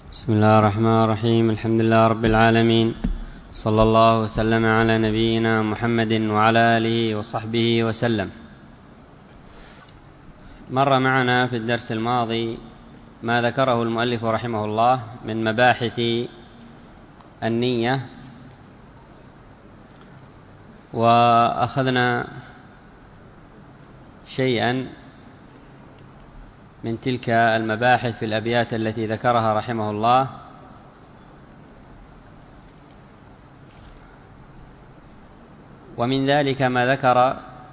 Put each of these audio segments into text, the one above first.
بسم الله الرحمن الرحيم. الحمد لله رب العالمين، صلى الله وسلم على نبينا محمد وعلى آله وصحبه وسلم. مر معنا في الدرس الماضي ما ذكره المؤلف رحمه الله من مباحث النية، وأخذنا شيئا من تلك المباحث في الأبيات التي ذكرها رحمه الله. ومن ذلك ما ذكر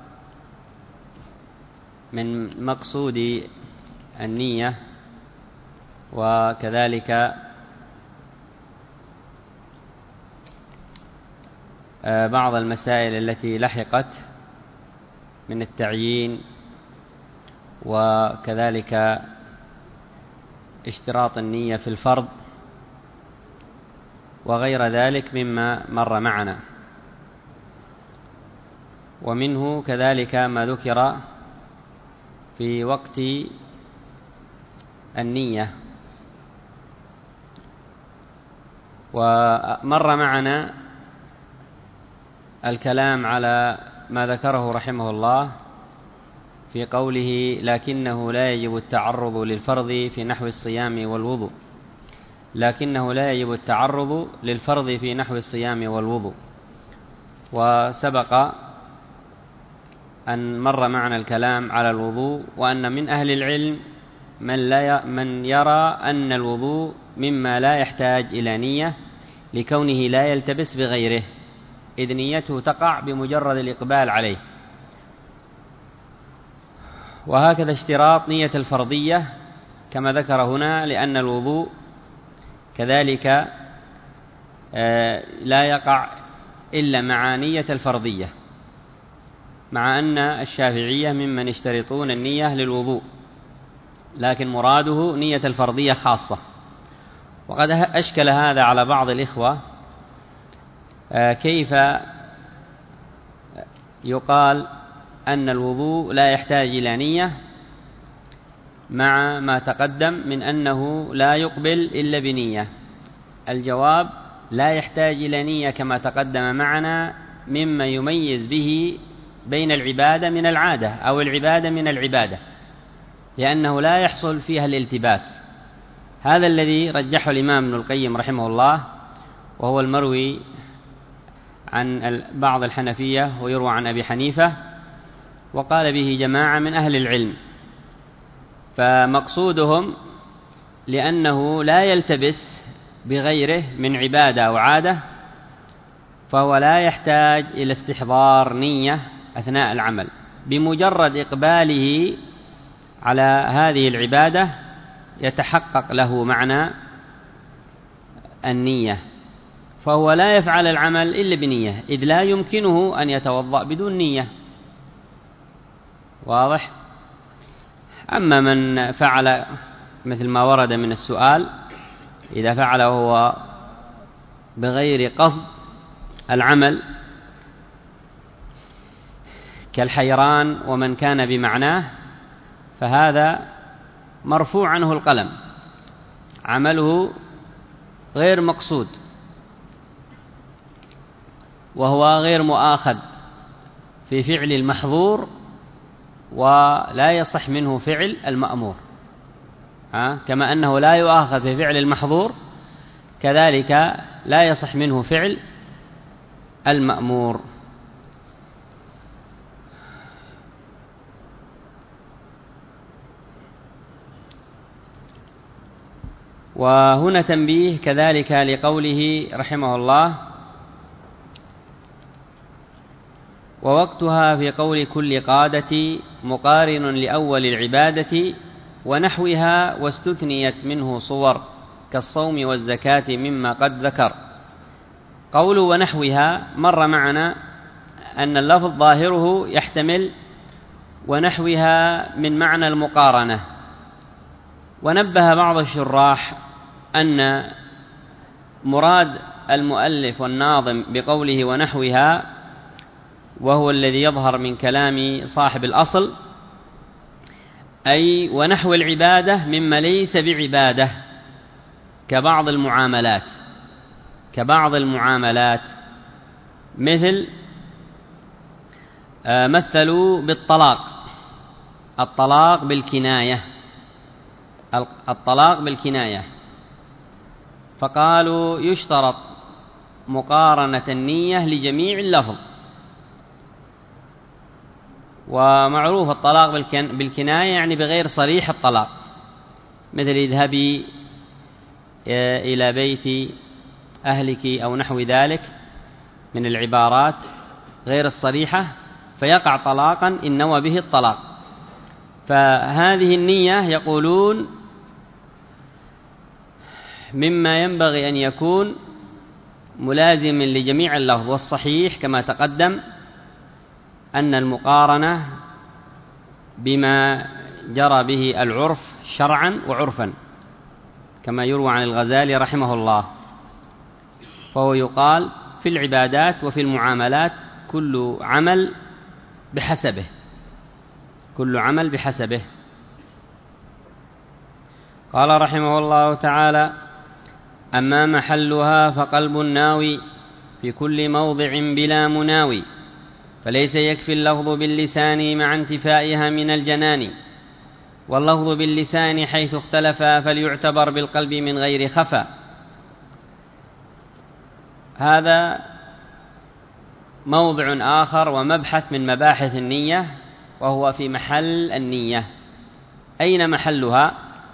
من مقصود النية، وكذلك بعض المسائل التي لحقت من التعيين، وكذلك اشتراط النية في الفرض وغير ذلك مما مر معنا. ومنه كذلك ما ذكر في وقت النية، ومر معنا الكلام على ما ذكره رحمه الله في قوله: لكنه لا يجب التعرض للفرض في نحو الصيام والوضوء. لكنه لا يجب التعرض للفرض في نحو الصيام والوضوء. وسبق أن مر معنا الكلام على الوضوء، وأن من أهل العلم من يرى أن الوضوء مما لا يحتاج إلى نية لكونه لا يلتبس بغيره، إذ نيته تقع بمجرد الإقبال عليه. وهكذا اشتراط نية الفرضية كما ذكر هنا، لأن الوضوء كذلك لا يقع إلا مع نية الفرضية، مع أن الشافعية ممن يشترطون النية للوضوء، لكن مراده نية الفرضية خاصة. وقد أشكل هذا على بعض الإخوة، كيف يقال أن الوضوء لا يحتاج إلى نية مع ما تقدم من أنه لا يقبل إلا بنية؟ الجواب: لا يحتاج إلى نية كما تقدم معنا، مما يميز به بين العبادة من العادة أو العبادة من العبادة، لأنه لا يحصل فيها الالتباس. هذا الذي رجحه الإمام ابن القيم رحمه الله، وهو المروي عن بعض الحنفية ويروى عن أبي حنيفة، وقال به جماعة من أهل العلم. فمقصودهم لأنه لا يلتبس بغيره من عبادة أو عادة، فهو لا يحتاج إلى استحضار نية أثناء العمل، بمجرد إقباله على هذه العبادة يتحقق له معنى النية، فهو لا يفعل العمل إلا بنية، إذ لا يمكنه أن يتوضأ بدون نية. واضح؟ أما من فعل مثل ما ورد من السؤال، إذا فعل وهو بغير قصد العمل كالحيران ومن كان بمعناه، فهذا مرفوع عنه القلم، عمله غير مقصود، وهو غير مؤاخذ في فعل المحظور، ولا يصح منه فعل المأمور. كما أنه لا يؤاخذ في فعل المحظور، كذلك لا يصح منه فعل المأمور. وهنا تنبيه كذلك لقوله رحمه الله: ووقتها في قول كل قادة مقارن لأول العبادة ونحوها، واستثنيت منه صور كالصوم والزكاة مما قد ذكر. قول ونحوها مر معنا أن اللفظ ظاهره يحتمل ونحوها من معنى المقارنة، ونبه بعض الشراح أن مراد المؤلف والناظم بقوله ونحوها، وهو الذي يظهر من كلام صاحب الأصل، أي ونحو العبادة مما ليس بعبادة، كبعض المعاملات مثل مثلوا الطلاق بالكناية فقالوا يشترط مقارنة النية لجميع اللفظ. ومعروف الطلاق بالكناية يعني بغير صريح الطلاق، مثل اذهبي إلى بيت أهلك أو نحو ذلك من العبارات غير الصريحة، فيقع طلاقا إن نوى به الطلاق. فهذه النية يقولون مما ينبغي أن يكون ملازم لجميع اللفظ، والصحيح كما تقدم أن المقارنة بما جرى به العرف شرعا وعرفا كما يروى عن الغزالي رحمه الله، فهو يقال في العبادات وفي المعاملات كل عمل بحسبه. قال رحمه الله تعالى: أما محلها فقلب الناوي في كل موضع بلا مناوي، فليس يكفي اللفظ باللسان مع انتفائها من الجنان، واللفظ باللسان حيث اختلفا فليعتبر بالقلب من غير خفا. هذا موضع آخر ومبحث من مباحث النية، وهو في محل النية. أين محلها؟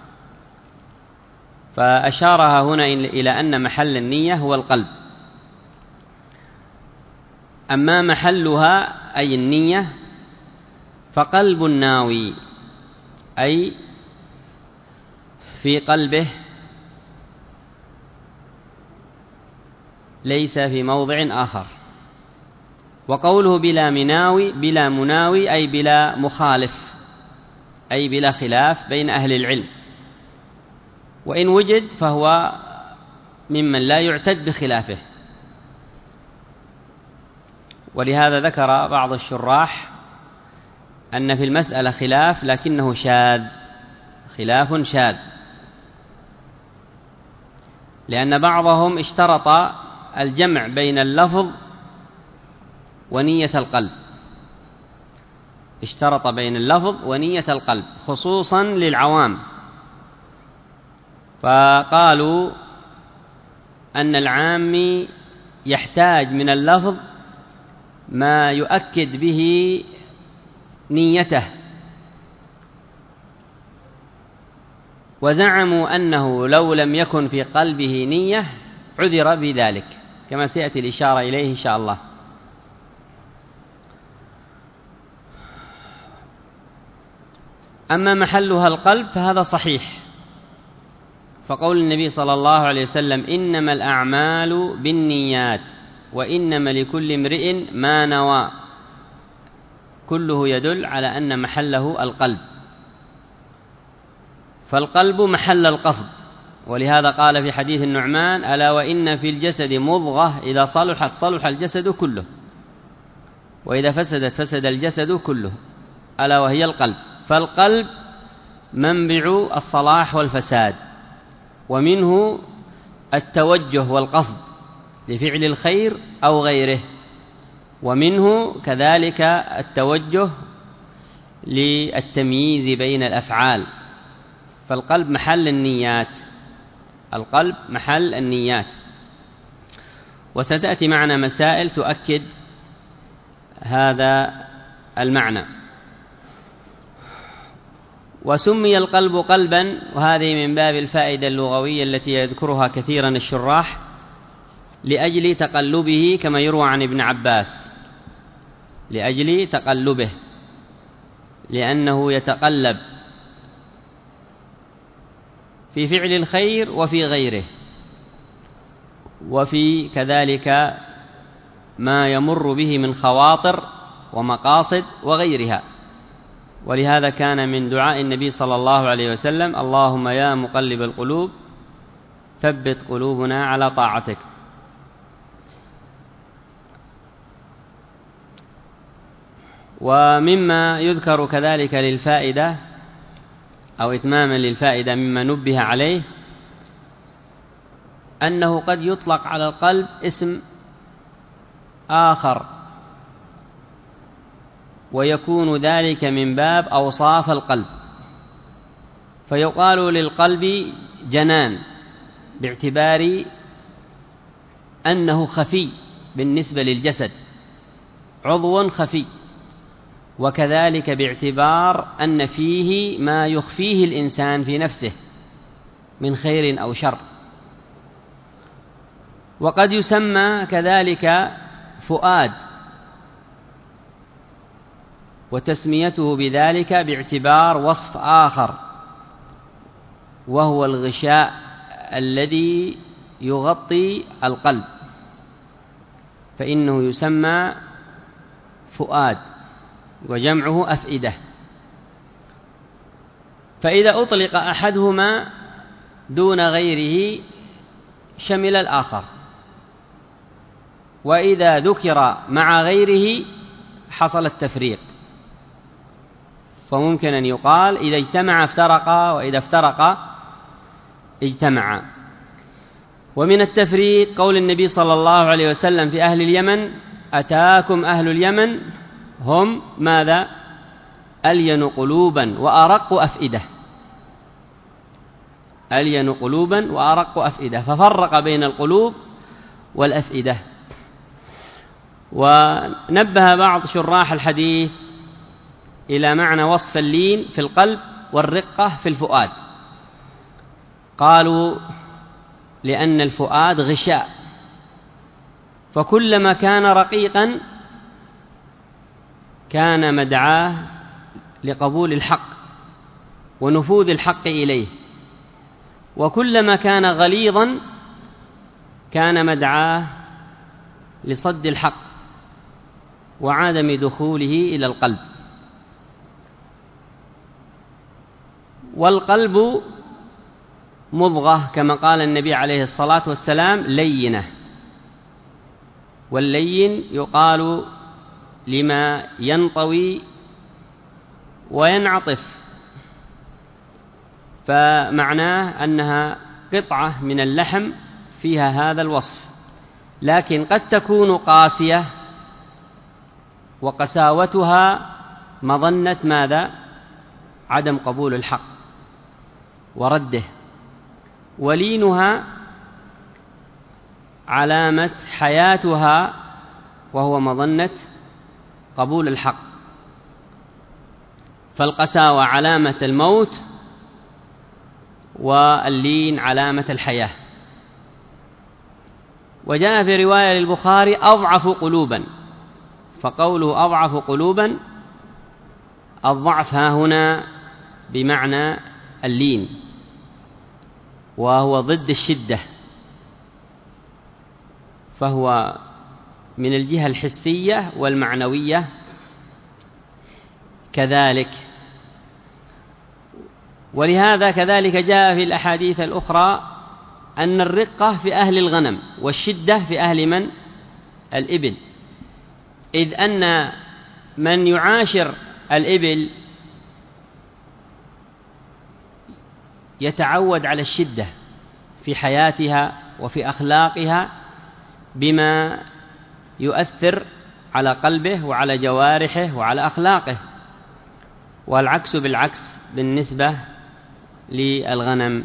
فأشارها هنا إلى أن محل النية هو القلب. أما محلها أي النية فقلب الناوي، أي في قلبه، ليس في موضع آخر. وقوله بلا مناوي أي بلا مخالف، أي بلا خلاف بين أهل العلم، وإن وجد فهو ممن لا يعتد بخلافه. ولهذا ذكر بعض الشراح أن في المسألة خلاف لكنه خلاف شاذ، لأن بعضهم اشترط الجمع بين اللفظ ونية القلب، خصوصا للعوام، فقالوا أن العام يحتاج من اللفظ ما يؤكد به نيته، وزعموا أنه لو لم يكن في قلبه نية عذر بذلك، كما سيأتي الإشارة إليه إن شاء الله. أما محلها القلب فهذا صحيح، فقول النبي صلى الله عليه وسلم: إنما الأعمال بالنيات وإنما لكل امرئ ما نوى، كله يدل على أن محله القلب، فالقلب محل القصد. ولهذا قال في حديث النعمان: ألا وإن في الجسد مضغة إذا صلحت صلح الجسد كله، وإذا فسدت فسد الجسد كله، ألا وهي القلب. فالقلب منبع الصلاح والفساد، ومنه التوجه والقصد لفعل الخير أو غيره، ومنه كذلك التوجه للتمييز بين الأفعال. فالقلب محل النيات، وستأتي معنا مسائل تؤكد هذا المعنى. وسمي القلب قلبا، وهذه من باب الفائدة اللغوية التي يذكرها كثيرا الشراح، لأجل تقلبه كما يروى عن ابن عباس، لأجل تقلبه، لأنه يتقلب في فعل الخير وفي غيره، وفي كذلك ما يمر به من خواطر ومقاصد وغيرها. ولهذا كان من دعاء النبي صلى الله عليه وسلم: اللهم يا مقلب القلوب ثبت قلوبنا على طاعتك. ومما يذكر كذلك للفائدة أو إتماما للفائدة مما نبه عليه أنه قد يطلق على القلب اسم آخر، ويكون ذلك من باب أوصاف القلب، فيقال للقلب جنان باعتبار أنه خفي بالنسبة للجسد، عضو خفي، وكذلك باعتبار أن فيه ما يخفيه الإنسان في نفسه من خير أو شر. وقد يسمى كذلك فؤاد، وتسميته بذلك باعتبار وصف آخر، وهو الغشاء الذي يغطي القلب، فإنه يسمى فؤاد، وجمعه أفئدة. فإذا أطلق أحدهما دون غيره شمل الآخر، وإذا ذكر مع غيره حصل التفريق. فممكن أن يقال إذا اجتمع افترقا، وإذا افترقا اجتمعا. ومن التفريق قول النبي صلى الله عليه وسلم في أهل اليمن: أتاكم أهل اليمن هم ماذا؟ ألين قلوبا وأرق أفئدة. ألين قلوبا وأرق أفئدة، ففرق بين القلوب والأفئدة. ونبه بعض شراح الحديث إلى معنى وصف اللين في القلب والرقة في الفؤاد، قالوا لأن الفؤاد غشاء، فكلما كان رقيقا كان مدعاه لقبول الحق ونفوذ الحق إليه، وكلما كان غليظا كان مدعاه لصد الحق وعدم دخوله إلى القلب. والقلب مضغة كما قال النبي عليه الصلاة والسلام: لينة. واللين يقال لما ينطوي وينعطف، فمعناه أنها قطعة من اللحم فيها هذا الوصف، لكن قد تكون قاسية، وقساوتها مظنة ماذا؟ عدم قبول الحق ورده. ولينها علامة حياتها، وهو مظنة قبول الحق. فالقساوة علامة الموت، واللين علامة الحياة. وجاء في رواية للبخاري: أضعف قلوبا. فقوله أضعف قلوبا، الضعف ها هنا بمعنى اللين، وهو ضد الشدة، فهو من الجهة الحسية والمعنوية كذلك. ولهذا كذلك جاء في الأحاديث الأخرى أن الرقة في أهل الغنم، والشدة في أهل من؟ الإبل، إذ أن من يعاشر الإبل يتعود على الشدة في حياتها وفي أخلاقها، بما يؤثر على قلبه وعلى جوارحه وعلى أخلاقه. والعكس بالعكس بالنسبة للغنم.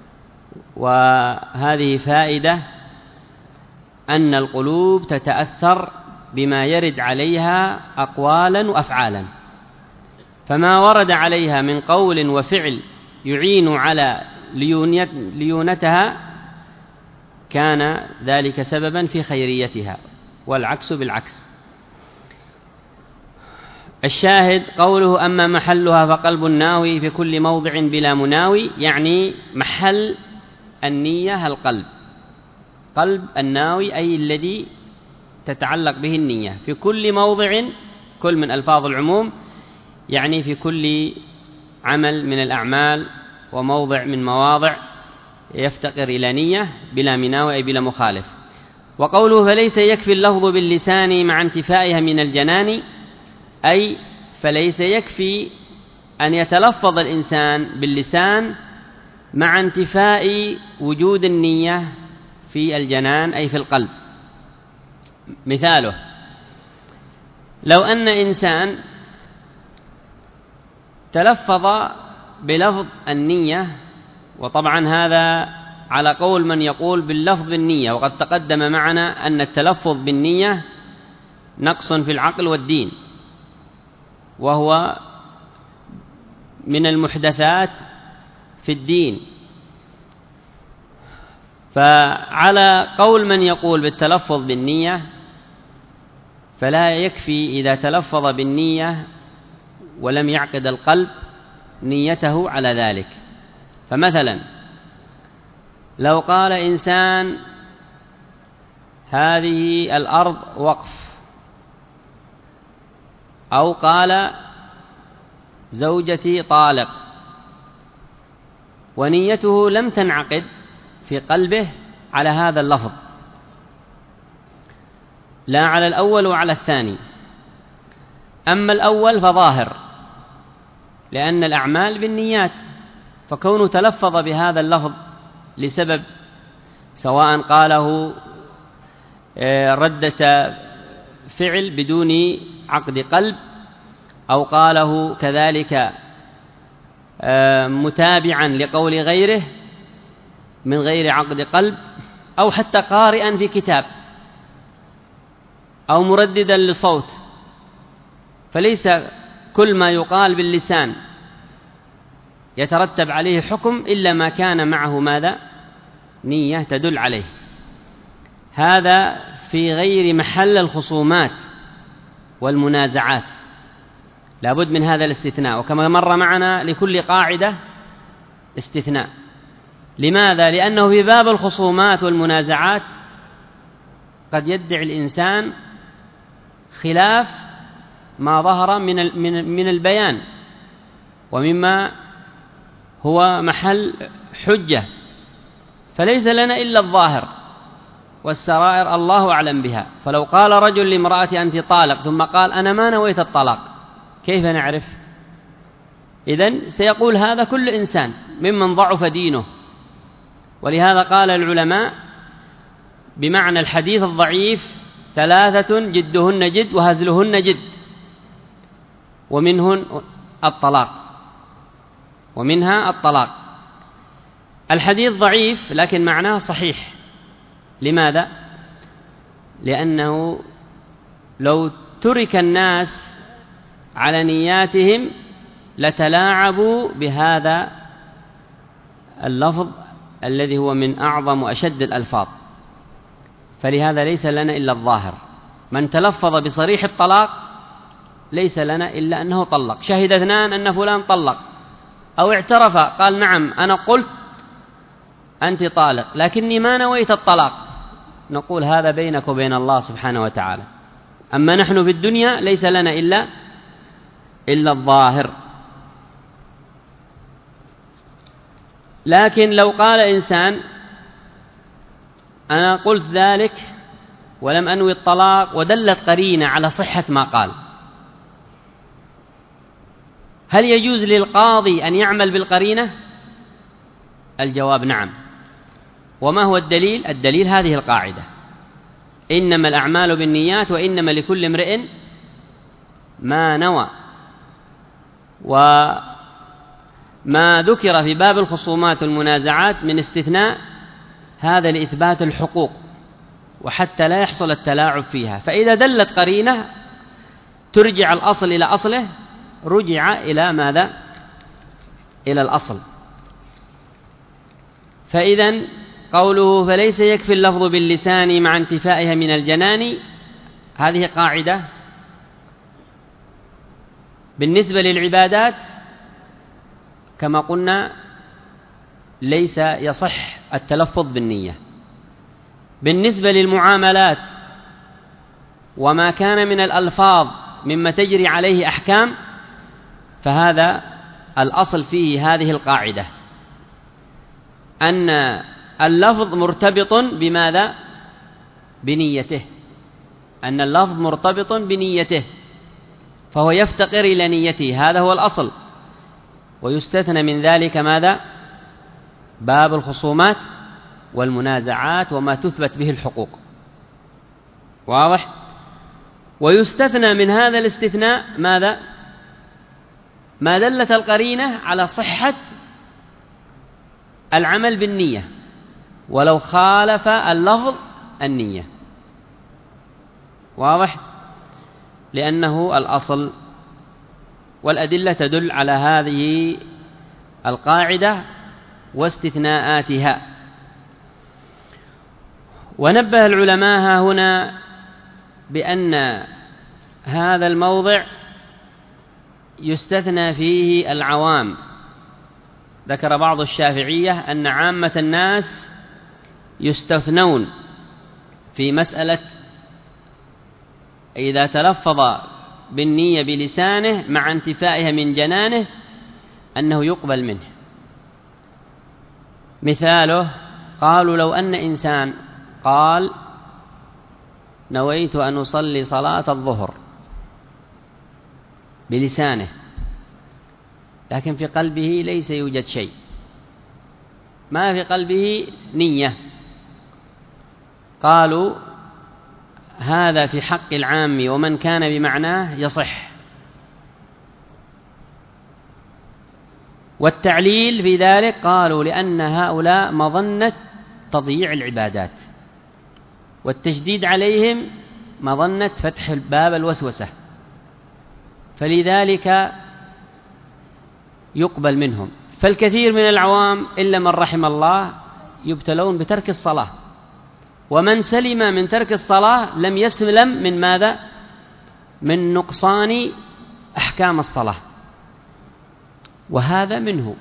وهذه فائدة أن القلوب تتأثر بما يرد عليها أقوالا وأفعالا، فما ورد عليها من قول وفعل يعين على ليونتها كان ذلك سببا في خيريتها، والعكس بالعكس. الشاهد قوله: أما محلها فقلب الناوي في كل موضع بلا مناوي، يعني محل النية القلب، قلب الناوي أي الذي تتعلق به النية في كل موضع. كل من ألفاظ العموم، يعني في كل عمل من الأعمال وموضع من مواضع يفتقر إلى نية بلا مناوي أي بلا مخالف. وقوله: فليس يكفي اللفظ باللسان مع انتفائها من الجنان، أي فليس يكفي أن يتلفظ الإنسان باللسان مع انتفاء وجود النية في الجنان أي في القلب. مثاله: لو أن إنسان تلفظ بلفظ النية، وطبعا هذا على قول من يقول باللفظ النية، وقد تقدم معنا أن التلفظ بالنية نقص في العقل والدين، وهو من المحدثات في الدين. فعلى قول من يقول بالتلفظ بالنية، فلا يكفي إذا تلفظ بالنية ولم يعقد القلب نيته على ذلك. فمثلا لو قال إنسان: هذه الأرض وقف، أو قال: زوجتي طالق، ونيته لم تنعقد في قلبه على هذا اللفظ، لا على الأول وعلى الثاني. أما الأول فظاهر، لأن الأعمال بالنيات، فكونه تلفظ بهذا اللفظ لسبب، سواء قاله ردة فعل بدون عقد قلب، أو قاله كذلك متابعا لقول غيره من غير عقد قلب، أو حتى قارئا في كتاب، أو مرددا لصوت، فليس كل ما يقال باللسان يترتب عليه حكم إلا ما كان معه ماذا؟ نية تدل عليه. هذا في غير محل الخصومات والمنازعات، لابد من هذا الاستثناء، وكما مر معنا لكل قاعدة استثناء. لماذا؟ لأنه في باب الخصومات والمنازعات قد يدعي الإنسان خلاف ما ظهر من البيان، ومما هو محل حجة، فليس لنا إلا الظاهر، والسرائر الله أعلم بها. فلو قال رجل لامرأة: أنت طالق، ثم قال: أنا ما نويت الطلاق، كيف نعرف؟ إذن سيقول هذا كل إنسان ممن ضعف دينه. ولهذا قال العلماء بمعنى الحديث الضعيف: 3 جدهن جد وهزلهن جد، ومنها الطلاق. الحديث ضعيف لكن معناه صحيح. لماذا؟ لأنه لو ترك الناس على نياتهم لتلاعبوا بهذا اللفظ الذي هو من أعظم وأشد الألفاظ. فلهذا ليس لنا إلا الظاهر. من تلفظ بصريح الطلاق ليس لنا إلا أنه طلق. شهد 2 أن فلان طلق، أو اعترف قال: نعم أنا قلت أنت طالق لكني ما نويت الطلاق، نقول هذا بينك وبين الله سبحانه وتعالى. أما نحن في الدنيا ليس لنا إلا الظاهر. لكن لو قال إنسان: أنا قلت ذلك ولم أنوي الطلاق، ودلت قرينة على صحة ما قال، هل يجوز للقاضي أن يعمل بالقرينة؟ الجواب: نعم. وما هو الدليل؟ الدليل هذه القاعدة: إنما الأعمال بالنيات وإنما لكل امرئ ما نوى. وما ذكر في باب الخصومات والمنازعات من استثناء هذا لإثبات الحقوق، وحتى لا يحصل التلاعب فيها. فإذا دلت قرينة ترجع الأصل إلى أصله، رجع إلى ماذا؟ إلى الأصل. فإذا قوله: فليس يكفي اللفظ باللسان مع انتفائها من الجنان، هذه قاعدة بالنسبة للعبادات كما قلنا ليس يصح التلفظ بالنية. بالنسبة للمعاملات وما كان من الألفاظ مما تجري عليه أحكام، فهذا الأصل فيه هذه القاعدة: أن اللفظ مرتبط بماذا؟ بنيته. أن اللفظ مرتبط بنيته، فهو يفتقر إلى نيته، هذا هو الأصل. ويستثنى من ذلك ماذا؟ باب الخصومات والمنازعات وما تثبت به الحقوق. واضح؟ ويستثنى من هذا الاستثناء ماذا؟ ما دلت القرينة على صحة العمل بالنية ولو خالف اللفظ النية. واضح؟ لأنه الأصل، والأدلة تدل على هذه القاعدة واستثناءاتها. ونبه العلماء هنا بأن هذا الموضع يستثنى فيه العوام. ذكر بعض الشافعية أن عامة الناس يستثنون في مسألة إذا تلفظ بالنية بلسانه مع انتفائها من جنانه أنه يقبل منه. مثاله قالوا لو أن إنسان قال نويت أن أصلي صلاة الظهر بلسانه لكن في قلبه ليس يوجد شيء، ما في قلبه نية، قالوا هذا في حق العام ومن كان بمعناه يصح. والتعليل في ذلك قالوا لأن هؤلاء مظنة تضييع العبادات، والتشديد عليهم مظنة فتح باب الوسوسة، فلذلك يقبل منهم. فالكثير من العوام إلا من رحم الله يبتلون بترك الصلاة، ومن سلم من ترك الصلاة لم يسلم من ماذا؟ من نقصان أحكام الصلاة، وهذا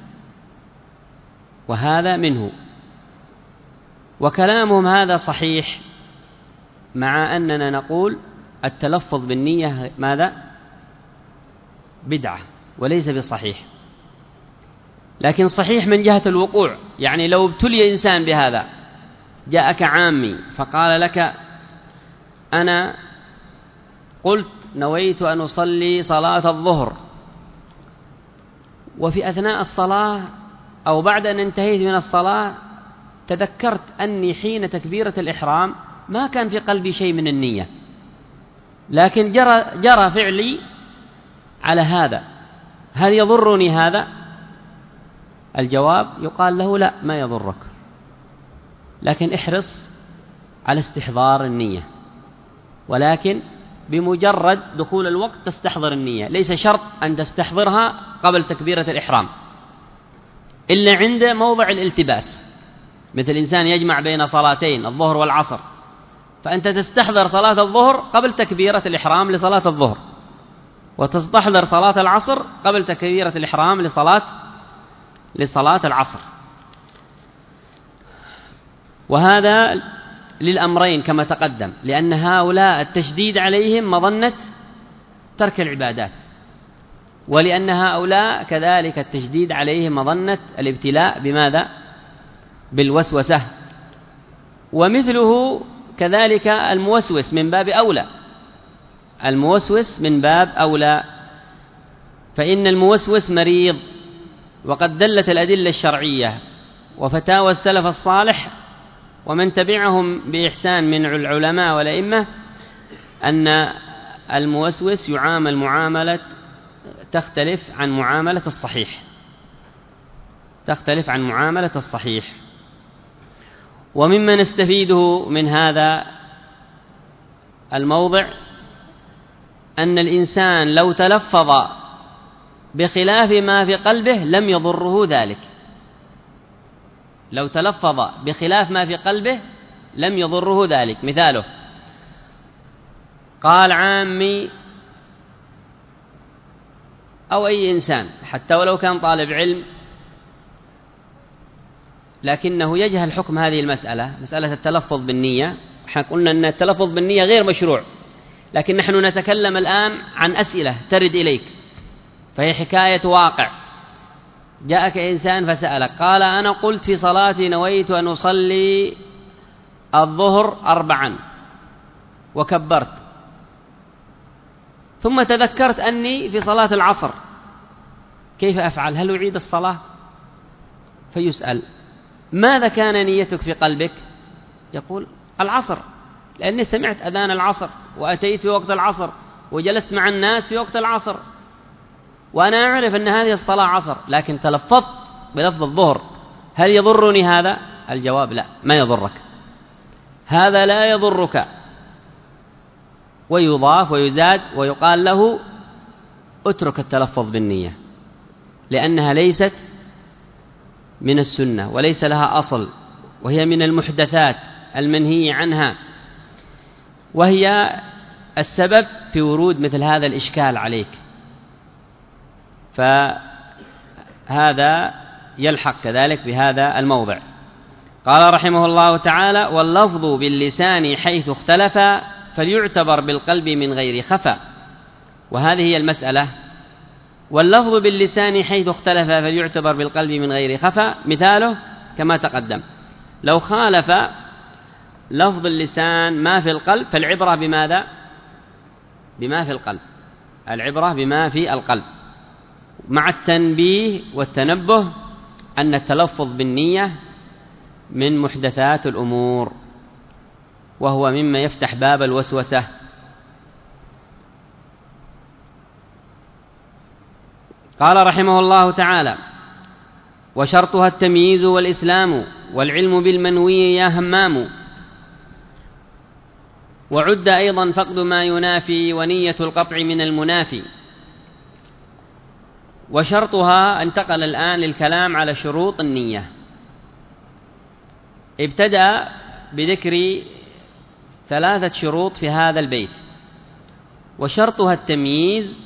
منه. وكلامهم هذا صحيح، مع أننا نقول التلفظ بالنية ماذا؟ بدعة وليس بصحيح، لكن صحيح من جهة الوقوع. يعني لو ابتلي إنسان بهذا، جاءك عامي فقال لك أنا قلت نويت أن أصلي صلاة الظهر، وفي أثناء الصلاة أو بعد أن انتهيت من الصلاة تذكرت أني حين تكبيرة الإحرام ما كان في قلبي شيء من النية، لكن جرى فعلي على هذا، هل يضرني هذا؟ الجواب يقال له لا، ما يضرك، لكن احرص على استحضار النية، ولكن بمجرد دخول الوقت تستحضر النية، ليس شرط أن تستحضرها قبل تكبيرة الإحرام إلا عند موضع الالتباس، مثل إنسان يجمع بين صلاتين الظهر والعصر، فأنت تستحضر صلاة الظهر قبل تكبيرة الإحرام لصلاة الظهر، وتستحضر صلاة العصر قبل تكبيرة الإحرام لصلاة العصر. وهذا للأمرين كما تقدم، لأن هؤلاء التشديد عليهم مظنة ترك العبادات، ولأن هؤلاء كذلك التشديد عليهم مظنة الابتلاء بماذا؟ بالوسوسة. ومثله كذلك الموسوس من باب أولى، الموسوس من باب أولى، فإن الموسوس مريض، وقد دلت الأدلة الشرعية وفتاوى السلف الصالح ومن تبعهم بإحسان من العلماء والأئمة أن الموسوس يعامل معاملة تختلف عن معاملة الصحيح. ومما نستفيده من هذا الموضع أن الإنسان لو تلفظ بخلاف ما في قلبه لم يضره ذلك، لو تلفظ بخلاف ما في قلبه لم يضره ذلك. مثاله قال عامي أو أي إنسان حتى ولو كان طالب علم لكنه يجهل حكم هذه المسألة، مسألة التلفظ بالنية. احنا قلنا أن التلفظ بالنية غير مشروع، لكن نحن نتكلم الآن عن أسئلة ترد إليك، فهي حكاية واقع. جاءك إنسان فسألك قال أنا قلت في صلاتي نويت أن أصلي الظهر 4 وكبرت، ثم تذكرت أني في صلاة العصر، كيف أفعل؟ هل أعيد الصلاة؟ فيسأل ماذا كان نيتك في قلبك؟ يقول العصر، لأني سمعت أذان العصر وأتيت في وقت العصر وجلست مع الناس في وقت العصر، وأنا أعرف أن هذه الصلاة عصر، لكن تلفظت بلفظ الظهر، هل يضرني هذا؟ الجواب لا، ما يضرك، هذا لا يضرك. ويضاف ويزاد ويقال له اترك التلفظ بالنية، لأنها ليست من السنة وليس لها أصل، وهي من المحدثات المنهي عنها، وهي السبب في ورود مثل هذا الإشكال عليك. فهذا يلحق كذلك بهذا الموضع. قال رحمه الله تعالى: واللفظ باللسان حيث اختلف فليعتبر بالقلب من غير خفا. وهذه هي المسألة. واللفظ باللسان حيث اختلف فليعتبر بالقلب من غير خفا، مثاله كما تقدم: لو خالف لفظ اللسان ما في القلب فالعبرة بماذا؟ بما في القلب، العبرة بما في القلب، مع التنبيه والتنبه أن التلفظ بالنية من محدثات الأمور، وهو مما يفتح باب الوسوسة. قال رحمه الله تعالى: وشرطها التمييز والإسلام والعلم بالمنوي يا همام. وعد أيضا فقد ما ينافي ونية القطع من المنافي. وشرطها، انتقل الآن للكلام على شروط النية. ابتدأ بذكر 3 شروط في هذا البيت: وشرطها التمييز،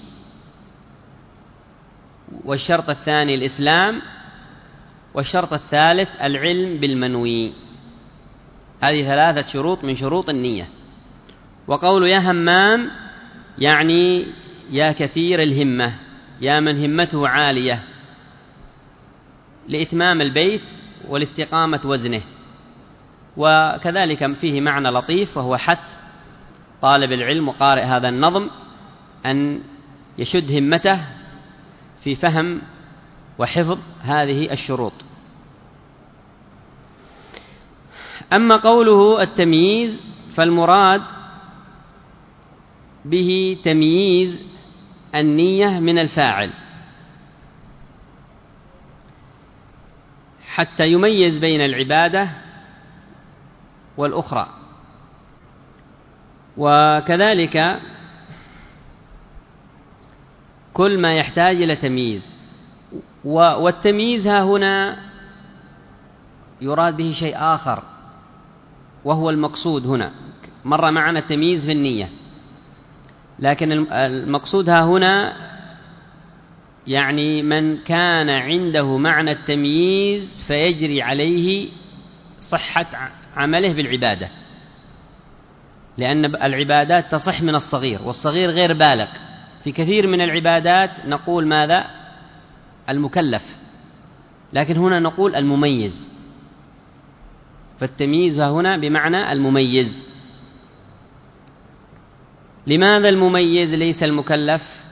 والشرط الثاني الإسلام، والشرط الثالث العلم بالمنوي. هذه 3 شروط من شروط النية. وقول يا همام يعني يا كثير الهمة، يا من همته عالية لإتمام البيت ولاستقامة وزنه. وكذلك فيه معنى لطيف، وهو حث طالب العلم وقارئ هذا النظم أن يشد همته في فهم وحفظ هذه الشروط. أما قوله التمييز فالمراد به تمييز النية من الفاعل، حتى يميز بين العبادة والأخرى. وكذلك كل ما يحتاج إلى تمييز. والتمييز ها هنا يراد به شيء آخر، وهو المقصود هنا. مر معنا التمييز في النية، لكن المقصود ها هنا يعني من كان عنده معنى التمييز فيجري عليه صحة عمله بالعبادة، لأن العبادات تصح من الصغير، والصغير غير بالغ. في كثير من العبادات نقول ماذا؟ المكلف، لكن هنا نقول المميز. فالتمييز هنا بمعنى المميز. لماذا المميز ليس المكلف؟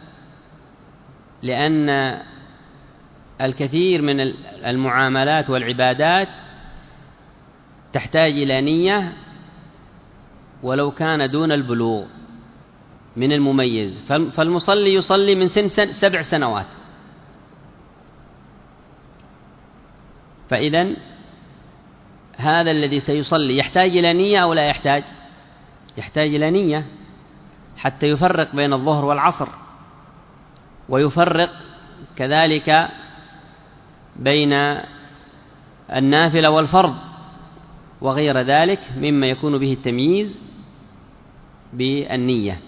لأن الكثير من المعاملات والعبادات تحتاج إلى نية ولو كان دون البلوغ من المميز. فالمصلي يصلي من سن 7 سنوات، فإذن هذا الذي سيصلي يحتاج إلى نية أو لا يحتاج؟ يحتاج إلى نية حتى يفرق بين الظهر والعصر، ويفرق كذلك بين النافلة والفرض وغير ذلك مما يكون به التمييز بالنية.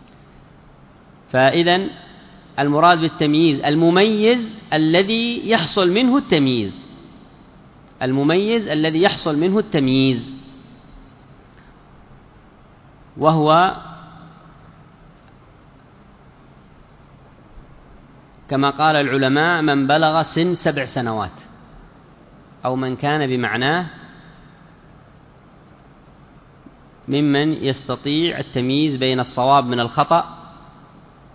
فإذن المراد بالتمييز المميز الذي يحصل منه التمييز، المميز الذي يحصل منه التمييز، وهو كما قال العلماء من بلغ سن 7 سنوات، أو من كان بمعناه ممن يستطيع التمييز بين الصواب من الخطأ،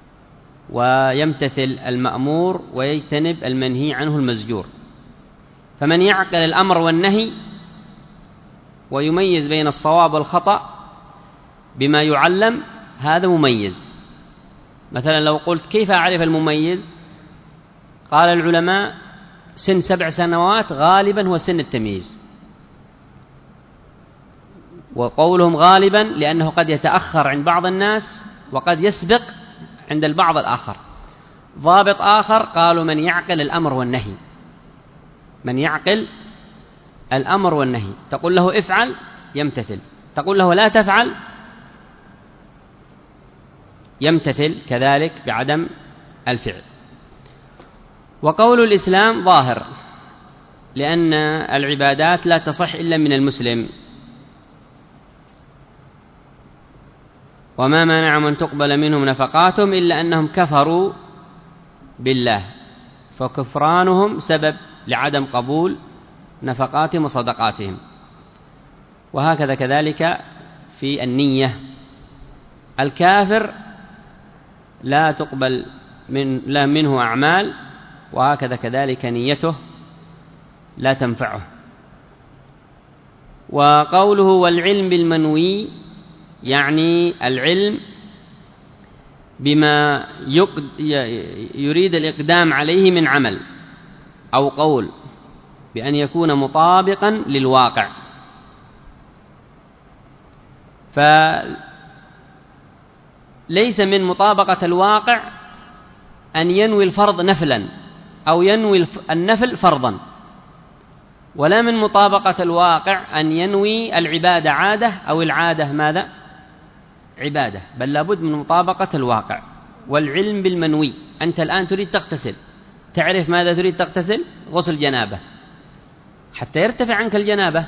ويمتثل المأمور ويجتنب المنهي عنه المزجور. فمن يعقل الأمر والنهي ويميز بين الصواب والخطأ بما يعلم هذا مميز. مثلا لو قلت كيف أعرف المميز؟ قال العلماء سن 7 سنوات غالبا هو سن التمييز، وقولهم غالبا لأنه قد يتأخر عند بعض الناس وقد يسبق عند البعض الآخر. ضابط آخر قالوا من يعقل الأمر والنهي، من يعقل الأمر والنهي، تقول له افعل يمتثل، تقول له لا تفعل يمتثل كذلك بعدم الفعل. وقول الإسلام ظاهر لأن العبادات لا تصح إلا من المسلم. وما منع من تقبل منهم نفقاتهم إلا أنهم كفروا بالله، فكفرانهم سبب لعدم قبول نفقاتهم وصدقاتهم. وهكذا كذلك في النية، الكافر لا تقبل منه أعمال، وهكذا كذلك نيته لا تنفعه. وقوله والعلم بالمنوي يعني العلم بما يريد الإقدام عليه من عمل أو قول بأن يكون مطابقا للواقع. فليس من مطابقة الواقع أن ينوي الفرض نفلا أو ينوي النفل فرضا، ولا من مطابقة الواقع أن ينوي العبادة عادة أو العادة ماذا؟ عبادة، بل لابد من مطابقة الواقع. والعلم بالمنوي، أنت الآن تريد تغتسل، تعرف ماذا تريد تغتسل؟ غسل جنابة حتى يرتفع عنك الجنابة.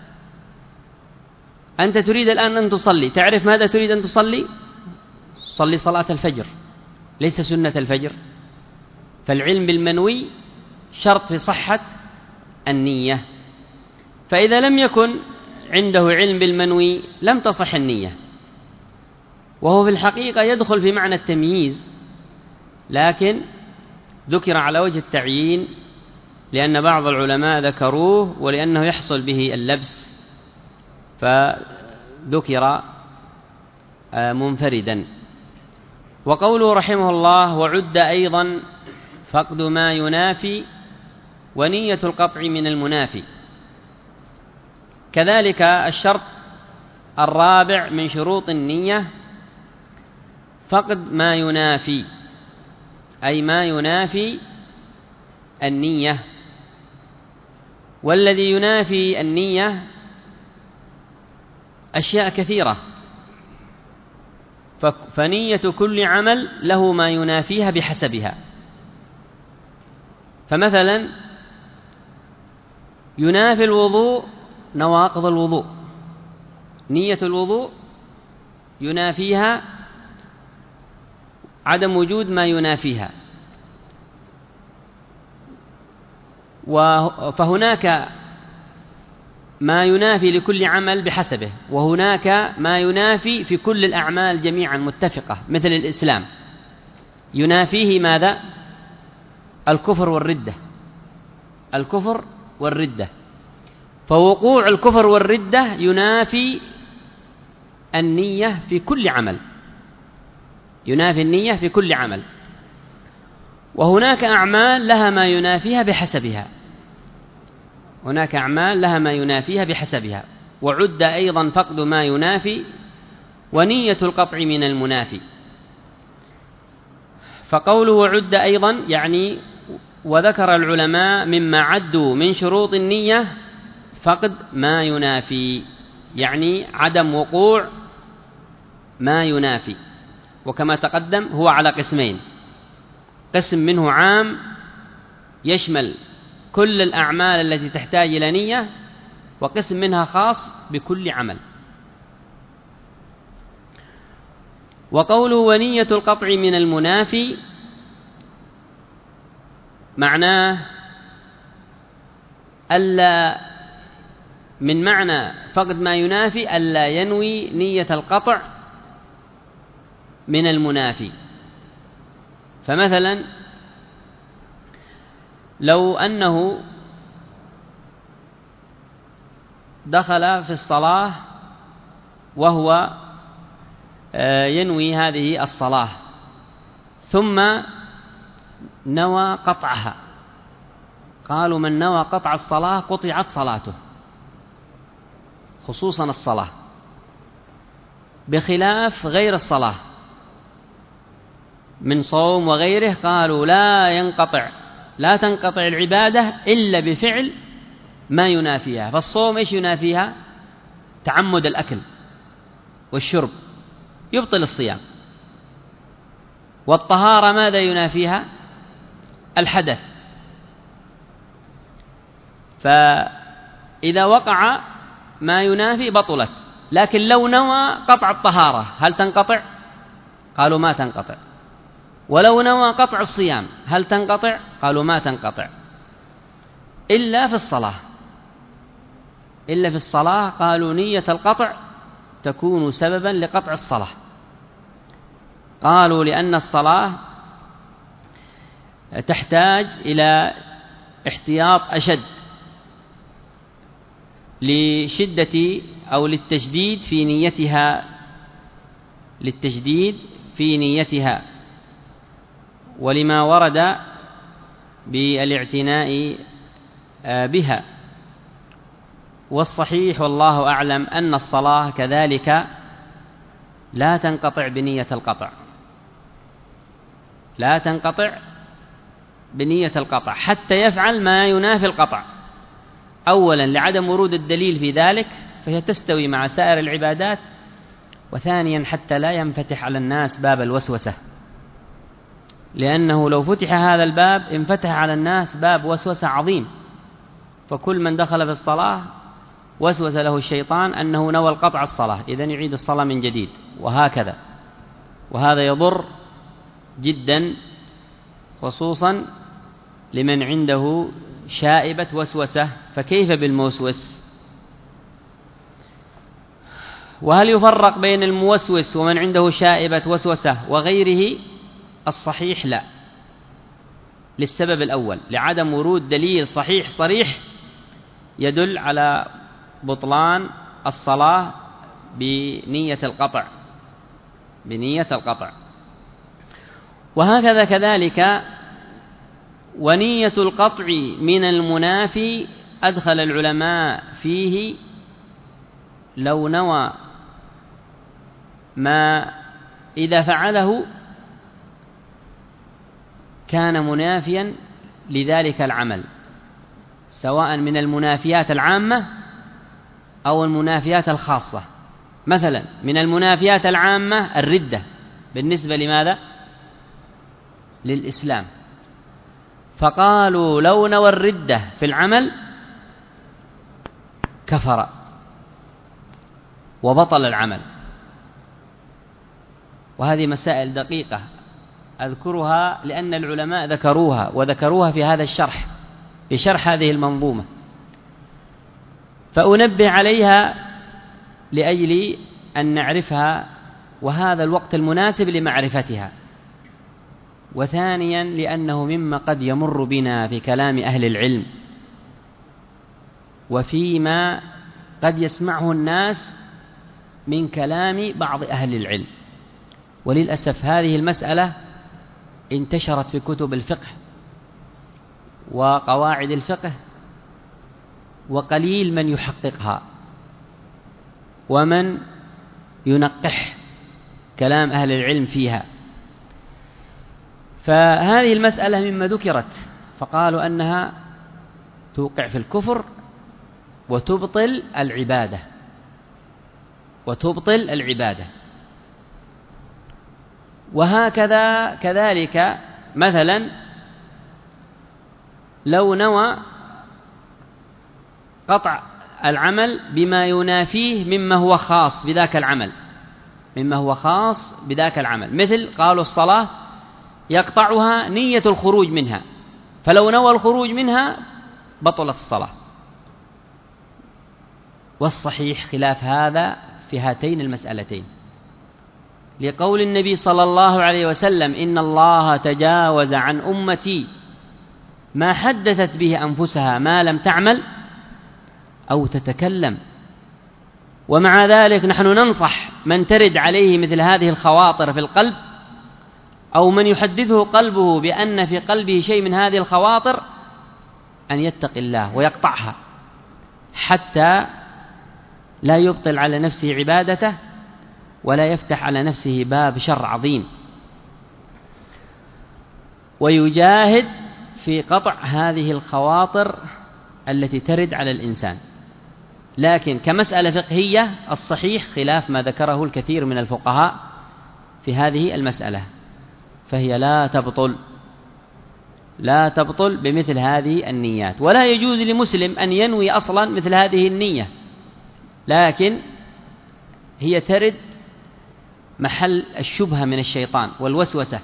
أنت تريد الآن أن تصلي، تعرف ماذا تريد أن تصلي؟ صلي صلاة الفجر، ليس سنة الفجر. فالعلم بالمنوي شرط في صحة النية، فإذا لم يكن عنده علم بالمنوي لم تصح النية، وهو في الحقيقة يدخل في معنى التمييز، لكن ذكر على وجه التعيين لأن بعض العلماء ذكروه ولأنه يحصل به اللبس فذكر منفردا. وقوله رحمه الله وعد أيضا فقد ما ينافي ونية القطع من المنافي. كذلك الشرط الرابع من شروط النية فقد ما ينافي، أي ما ينافي النية. والذي ينافي النية أشياء كثيرة، فنية كل عمل له ما ينافيها بحسبها. فمثلا ينافي الوضوء نواقض الوضوء، نية الوضوء ينافيها عدم وجود ما ينافيها. فهناك ما ينافي لكل عمل بحسبه، وهناك ما ينافي في كل الأعمال جميعا متفقة، مثل الإسلام ينافيه ماذا؟ الكفر والردة، الكفر والردة. فوقوع الكفر والردة ينافي النية في كل عمل، ينافي النية في كل عمل. وهناك أعمال لها ما ينافيها بحسبها، هناك أعمال لها ما ينافيها بحسبها. وعد أيضا فقد ما ينافي ونية القطع من المنافي. فقوله وعد أيضا يعني وذكر العلماء مما عدوا من شروط النية فقد ما ينافي، يعني عدم وقوع ما ينافي. وكما تقدم هو على قسمين، قسم منه عام يشمل كل الأعمال التي تحتاج إلى نية، وقسم منها خاص بكل عمل. وقوله ونية القطع من المنافي معناه ألا، من معنى فقد ما ينافي ألا ينوي نية القطع من المنافي. فمثلا لو أنه دخل في الصلاة وهو ينوي هذه الصلاة ثم نوى قطعها، قالوا من نوى قطع الصلاة قطعت صلاته، خصوصا الصلاة، بخلاف غير الصلاة من صوم وغيره، قالوا لا تنقطع العبادة إلا بفعل ما ينافيها. فالصوم إيش ينافيها؟ تعمد الأكل والشرب يبطل الصيام. والطهارة ماذا ينافيها؟ الحدث. فإذا وقع ما ينافي بطلت. لكن لو نوى قطع الطهارة هل تنقطع؟ قالوا ما تنقطع. ولو نوى قطع الصيام هل تنقطع؟ قالوا ما تنقطع إلا في الصلاة. إلا في الصلاة قالوا نية القطع تكون سببا لقطع الصلاة. قالوا لأن الصلاة تحتاج إلى احتياط أشد لشدة أو للتشديد في نيتها ولما ورد بالاعتناء بها. والصحيح والله أعلم أن الصلاة كذلك لا تنقطع بنية القطع، لا تنقطع بنية القطع حتى يفعل ما ينافي القطع. أولا لعدم ورود الدليل في ذلك فهي تستوي مع سائر العبادات، وثانيا حتى لا ينفتح على الناس باب الوسوسة، لأنه لو فتح هذا الباب انفتح على الناس باب وسوسة عظيم، فكل من دخل في الصلاة وسوس له الشيطان أنه نوى القطع الصلاة، إذن يعيد الصلاة من جديد وهكذا. وهذا يضر جدا خصوصا لمن عنده شائبة وسوسة، فكيف بالموسوس؟ وهل يفرق بين الموسوس ومن عنده شائبة وسوسة وغيره؟ الصحيح لا، للسبب الأول، لعدم ورود دليل صحيح صريح يدل على بطلان الصلاة بنية القطع. وهكذا كذلك ونية القطع من المنافي أدخل العلماء فيه لو نوى ما إذا فعله كان منافيا لذلك العمل، سواء من المنافيات العامة أو المنافيات الخاصة. مثلا من المنافيات العامة الردة بالنسبة لماذا؟ للإسلام، فقالوا لو نوى الردة في العمل كفر وبطل العمل. وهذه مسائل دقيقة أذكرها لأن العلماء ذكروها في هذا الشرح، في شرح هذه المنظومة، فأنبه عليها لأجل أن نعرفها، وهذا الوقت المناسب لمعرفتها. وثانيا لأنه مما قد يمر بنا في كلام أهل العلم وفيما قد يسمعه الناس من كلام بعض أهل العلم. وللأسف هذه المسألة انتشرت في كتب الفقه وقواعد الفقه، وقليل من يحققها ومن ينقح كلام أهل العلم فيها. فهذه المسألة مما ذكرت فقالوا أنها توقع في الكفر وتبطل العبادة. وهكذا كذلك مثلا لو نوى قطع العمل بما ينافيه مما هو خاص بذاك العمل، مثل قالوا الصلاة يقطعها نية الخروج منها، فلو نوى الخروج منها بطلت الصلاة. والصحيح خلاف هذا في هاتين المسألتين، لقول النبي صلى الله عليه وسلم إن الله تجاوز عن أمتي ما حدثت به أنفسها ما لم تعمل أو تتكلم. ومع ذلك نحن ننصح من ترد عليه مثل هذه الخواطر في القلب، أو من يحدثه قلبه بأن في قلبه شيء من هذه الخواطر، أن يتقي الله ويقطعها حتى لا يبطل على نفسه عبادته ولا يفتح على نفسه باب شر عظيم، ويجاهد في قطع هذه الخواطر التي ترد على الإنسان. لكن كمسألة فقهية الصحيح خلاف ما ذكره الكثير من الفقهاء في هذه المسألة، فهي لا تبطل بمثل هذه النيات، ولا يجوز لمسلم أن ينوي أصلا مثل هذه النية، لكن هي ترد محل الشبهة من الشيطان والوسوسة.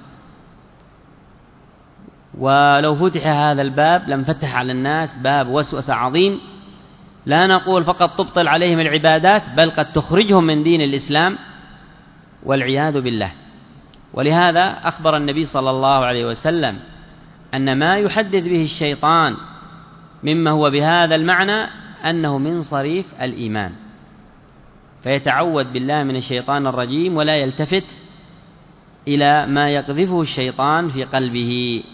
ولو فتح هذا الباب لانفتح على الناس باب وسوسة عظيم، لا نقول فقط تبطل عليهم العبادات، بل قد تخرجهم من دين الإسلام والعياذ بالله. ولهذا أخبر النبي صلى الله عليه وسلم أن ما يحدث به الشيطان مما هو بهذا المعنى أنه من صريف الإيمان، فيتعوذ بالله من الشيطان الرجيم ولا يلتفت إلى ما يقذفه الشيطان في قلبه.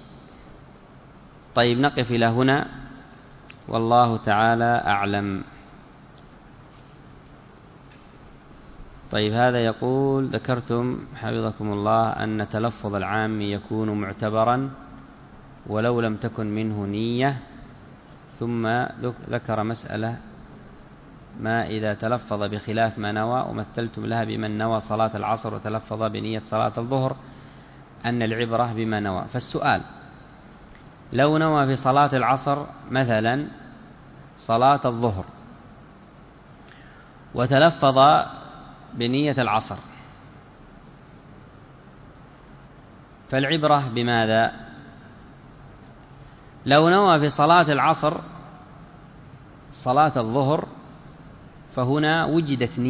طيب، نقف إلى هنا، والله تعالى أعلم. طيب، هذا يقول: ذكرتم حفظكم الله أن تلفظ العام يكون معتبرا ولو لم تكن منه نية، ثم ذكر مسألة: ما إذا تلفظ بخلاف ما نوى، ومثلتم لها بمن نوى صلاة العصر وتلفظ بنية صلاة الظهر أن العبرة بما نوى. فالسؤال: لو نوى في صلاة العصر مثلا صلاة الظهر وتلفظ بنية العصر، فالعبرة بماذا؟ لو نوى في صلاة العصر صلاة الظهر فهنا وجدت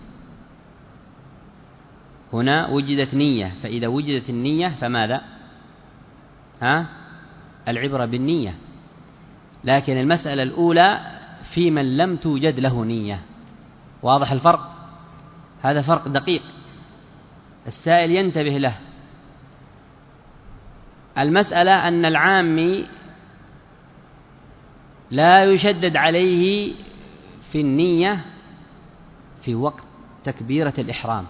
نية، فإذا وجدت النية فماذا؟ العبرة بالنية. لكن المسألة الأولى في من لم توجد له نية. واضح الفرق؟ هذا فرق دقيق السائل ينتبه له. المسألة أن العامي لا يشدد عليه في النية في وقت تكبيرة الإحرام،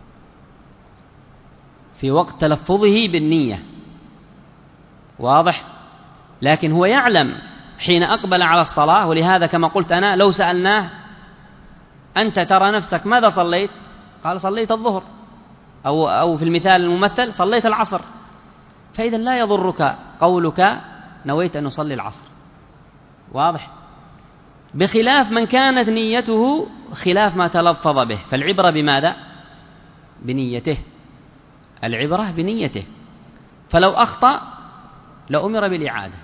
في وقت تلفظه بالنية، واضح؟ لكن هو يعلم حين أقبل على الصلاة. ولهذا كما قلت أنا، لو سألناه: أنت ترى نفسك ماذا صليت؟ قال: صليت الظهر، أو في المثال الممثل صليت العصر. فإذا لا يضرك قولك نويت أن أصلي العصر، واضح؟ بخلاف من كانت نيته خلاف ما تلفظ به، فالعبرة بماذا؟ بنيته، العبرة بنيته. فلو أخطأ لأمر بالإعادة،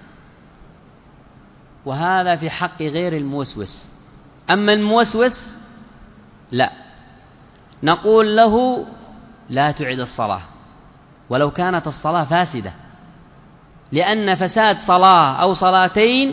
وهذا في حق غير الموسوس. أما الموسوس لا، نقول له: لا تعد الصلاة ولو كانت الصلاة فاسدة، لأن فساد صلاة أو صلاتين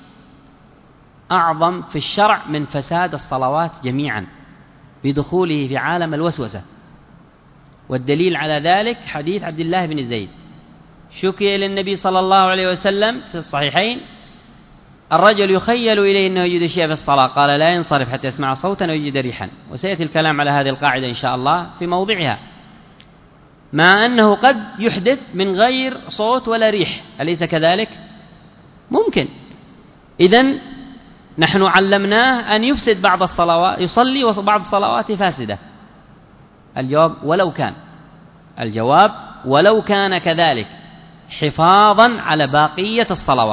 أعظم في الشرع من فساد الصلوات جميعا بدخوله في عالم الوسوسة. والدليل على ذلك حديث عبد الله بن زيد، شكي إلى النبي صلى الله عليه وسلم في الصحيحين: الرجل يخيل إليه أنه يجد شيئا في الصلاة، قال: لا ينصرف حتى يسمع صوتا ويجد ريحا. وسيأتي الكلام على هذه القاعدة إن شاء الله في موضعها، مع أنه قد يحدث من غير صوت ولا ريح، أليس كذلك؟ ممكن. إذن نحن علمناه أن يفسد بعض الصلوات، يصلي وبعض الصلوات فاسدة. الجواب ولو كان كذلك، حفاظا على بقية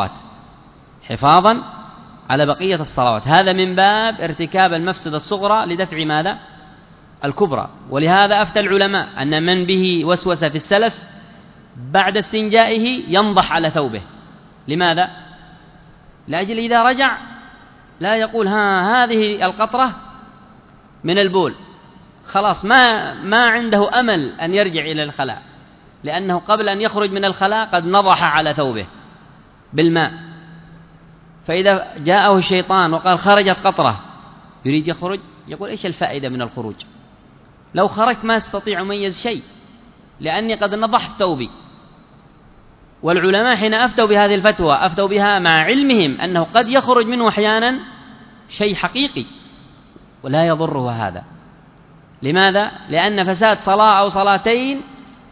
الصلوات، هذا من باب ارتكاب المفسدة الصغرى لدفع ماذا؟ الكبرى. ولهذا أفتى العلماء أن من به وسوسة في السلس بعد استنجائه ينضح على ثوبه. لماذا؟ لأجل إذا رجع لا يقول: هذه القطرة من البول، خلاص ما عنده أمل أن يرجع إلى الخلاء، لأنه قبل أن يخرج من الخلاء قد نضح على ثوبه بالماء. فإذا جاءه الشيطان وقال: خرجت قطرة، يريد يخرج، يقول إيش الفائدة من الخروج؟ لو خرجت ما استطيع أميز شيء، لأني قد نضحت ثوبي. والعلماء حين أفتوا بهذه الفتوى أفتوا بها مع علمهم أنه قد يخرج منه أحيانا شيء حقيقي ولا يضره هذا. لماذا؟ لأن فساد صلاة أو صلاتين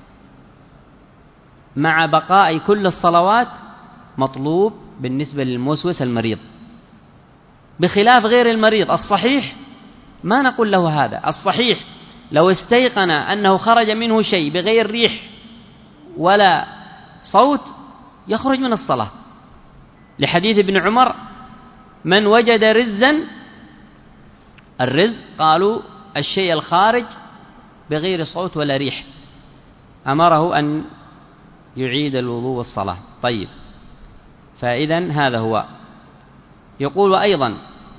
مع بقاء كل الصلوات مطلوب بالنسبة للموسوس المريض، بخلاف غير المريض. الصحيح ما نقول له هذا. الصحيح لو استيقن أنه خرج منه شيء بغير ريح ولا صوت يخرج من الصلاة، لحديث ابن عمر: من وجد رزا، الرز قالوا الشيء الخارج بغير صوت ولا ريح، أمره أن يعيد الوضوء والصلاة. طيب، فإذن هذا هو. يقول: وأيضا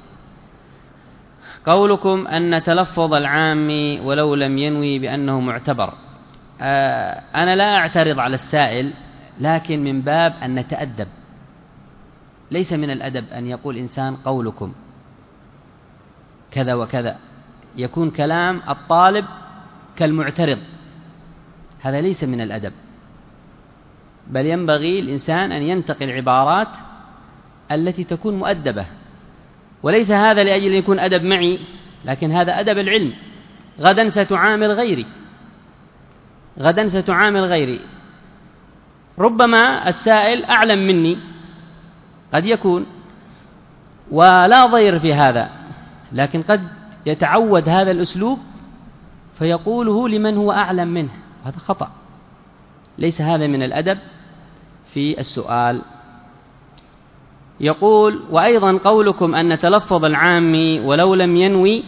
قولكم أن تلفظ العام ولو لم ينوي بأنه معتبر. أنا لا أعترض على السائل، لكن من باب أن نتأدب. ليس من الأدب أن يقول إنسان قولكم كذا وكذا، يكون كلام الطالب كالمعترض، هذا ليس من الأدب. بل ينبغي الإنسان أن ينتقي العبارات التي تكون مؤدبة، وليس هذا لأجل أن يكون أدب معي، لكن هذا أدب العلم. غدا ستعامل غيري، غدا ستعامل غيري، ربما السائل أعلم مني، قد يكون، ولا ضير في هذا، لكن قد يتعود هذا الأسلوب فيقوله لمن هو أعلم منه، هذا خطأ. ليس هذا من الأدب في السؤال. يقول: وأيضا قولكم أن تلفظ العام ولو لم ينوي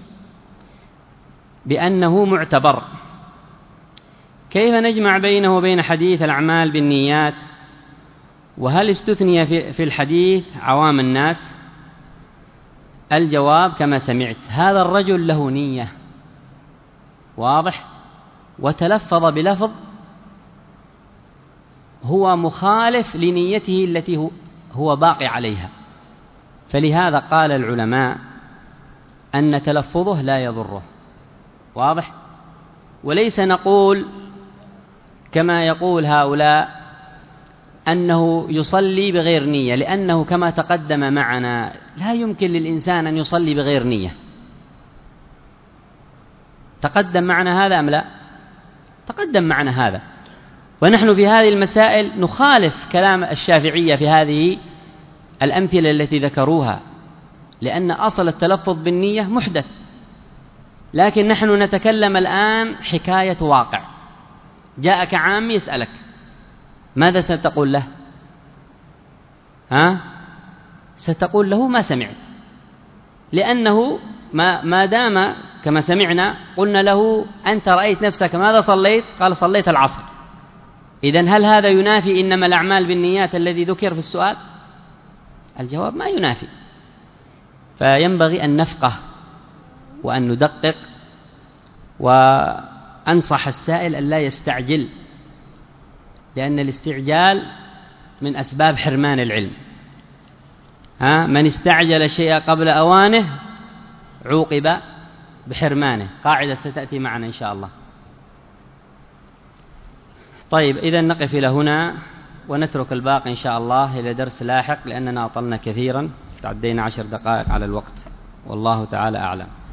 بأنه معتبر، كيف نجمع بينه وبين حديث الأعمال بالنيات؟ وهل استثني في الحديث عوام الناس؟ الجواب كما سمعت: هذا الرجل له نية، واضح، وتلفظ بلفظ هو مخالف لنيته التي هو باقي عليها، فلهذا قال العلماء أن تلفظه لا يضره، واضح. وليس نقول كما يقول هؤلاء أنه يصلي بغير نية، لأنه كما تقدم معنا لا يمكن للإنسان أن يصلي بغير نية. تقدم معنا هذا أم لا؟ تقدم معنا هذا. ونحن في هذه المسائل نخالف كلام الشافعية في هذه الأمثلة التي ذكروها، لأن أصل التلفظ بالنية محدث، لكن نحن نتكلم الآن حكاية واقع. جاءك عام يسألك، ماذا ستقول له؟ ستقول له ما سمعت، لأنه ما دام كما سمعنا قلنا له: أنت رأيت نفسك ماذا صليت؟ قال: صليت العصر. إذن هل هذا ينافي إنما الأعمال بالنيات الذي ذكر في السؤال؟ الجواب ما ينافي. فينبغي أن نفقه وأن ندقق، وأنصح السائل أن لا يستعجل، لأن الاستعجال من أسباب حرمان العلم. من استعجل الشيء قبل أوانه عوقب بحرمانه، قاعدة ستأتي معنا إن شاء الله. طيب، إذن نقف إلى هنا ونترك الباقي إن شاء الله إلى درس لاحق، لأننا أطلنا كثيرا، تعدينا 10 دقائق على الوقت، والله تعالى أعلم.